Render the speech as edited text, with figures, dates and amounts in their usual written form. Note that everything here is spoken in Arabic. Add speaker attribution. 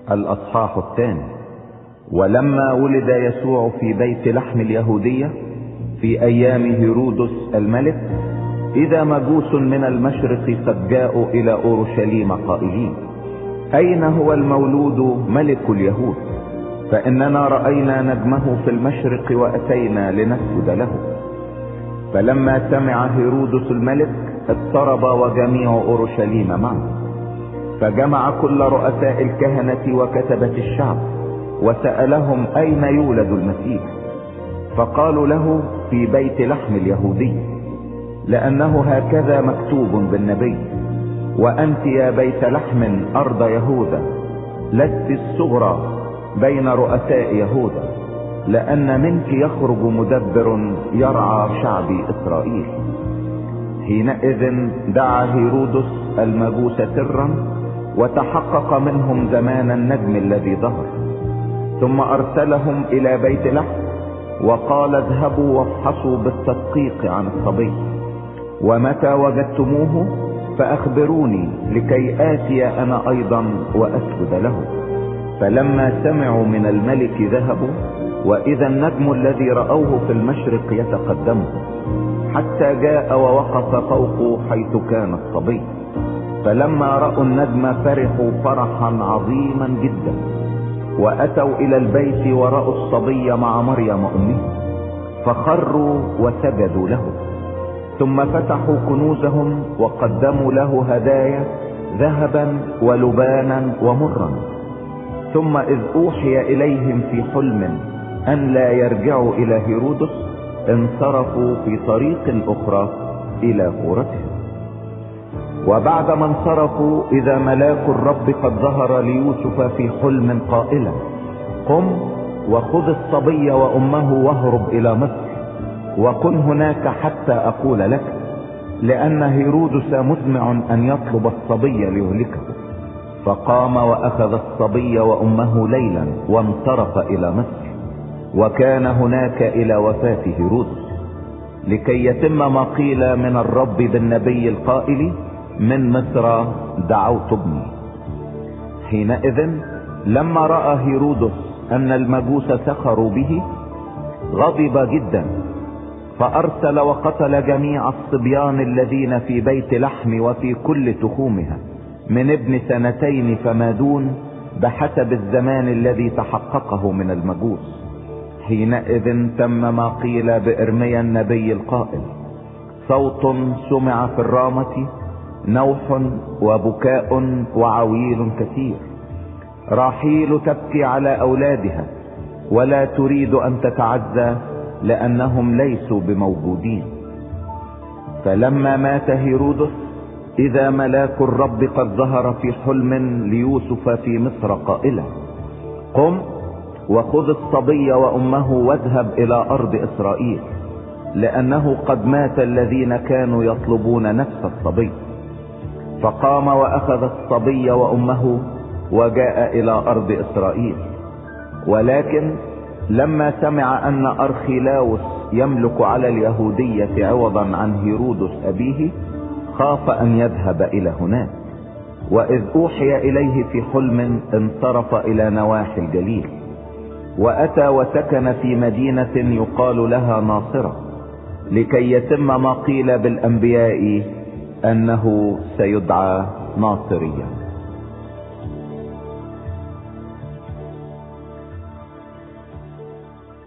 Speaker 1: الأصحاح الثاني. ولما ولد يسوع في بيت لحم اليهودية في أيام هيرودس الملك، إذا مجوس من المشرق قد جاءوا إلى أورشليم قائلين: أين هو المولود ملك اليهود؟ فإننا رأينا نجمه في المشرق وأتينا لنسجد له. فلما سمع هيرودس الملك اضطرب وجميع أورشليم معه، فجمع كل رؤساء الكهنة وكتبة الشعب وسألهم أين يولد المسيح. فقالوا له: في بيت لحم اليهودي، لأنه هكذا مكتوب بالنبي: وأنت يا بيت لحم أرض يهوذا لست الصغرى بين رؤساء يهوذا، لأن منك يخرج مدبر يرعى شعبي إسرائيل. حينئذ دعا هيرودس المجوس سرا وتحقق منهم زمان النجم الذي ظهر، ثم أرسلهم إلى بيت لحم وقال: اذهبوا وافحصوا بالتدقيق عن الصبي، ومتى وجدتموه فأخبروني لكي آتي أنا أيضا وأسجد له. فلما سمعوا من الملك ذهبوا، وإذا النجم الذي رأوه في المشرق يتقدمه حتى جاء ووقف فوق حيث كان الصبي. فلما رأوا النجم فرحوا فرحا عظيما جدا، وأتوا إلى البيت ورأوا الصبي مع مريم أمه، فخروا وسجدوا له. ثم فتحوا كنوزهم وقدموا له هدايا ذهبا ولبانا ومرا. ثم إذ أوحي إليهم في حلم أن لا يرجعوا إلى هيرودس، انصرفوا في طريق أخرى إلى قرتهم. وبعدما انصرفوا إذا ملاك الرب قد ظهر ليوسف في حلم قائلا: قم وخذ الصبي وأمه واهرب إلى مصر، وكن هناك حتى أقول لك، لأن هيرودس مزمع أن يطلب الصبي ليهلكه. فقام وأخذ الصبي وأمه ليلا وانصرف إلى مصر، وكان هناك إلى وفاة هيرودس، لكي يتم ما قيل من الرب بالنبي القائل: من مصر دعوت ابني. حينئذ لما رأى هيرودس أن المجوس سخروا به غضب جدا، فأرسل وقتل جميع الصبيان الذين في بيت لحم وفي كل تخومها من ابن 2 فما دون، بحسب الزمان الذي تحققه من المجوس. حينئذ تم ما قيل بإرميا النبي القائل: صوت سمع في الرامة، نوح وبكاء وعويل كثير، راحيل تبكي على أولادها ولا تريد أن تتعزى لأنهم ليسوا بموجودين. فلما مات هيرودس إذا ملاك الرب قد ظهر في حلم ليوسف في مصر قائلا: قم وخذ الصبي وأمه واذهب إلى أرض إسرائيل، لأنه قد مات الذين كانوا يطلبون نفس الصبي. فقام وأخذ الصبي وأمه وجاء إلى أرض إسرائيل. ولكن لما سمع أن أرخيلاوس يملك على اليهودية عوضا عن هيرودس أبيه، خاف أن يذهب إلى هناك. وإذ أوحي إليه في حلم انصرف إلى نواحي الجليل، وأتى وسكن في مدينة يقال لها ناصرة، لكي يتم ما قيل بالأنبياء أنه سيدعى ناصريا.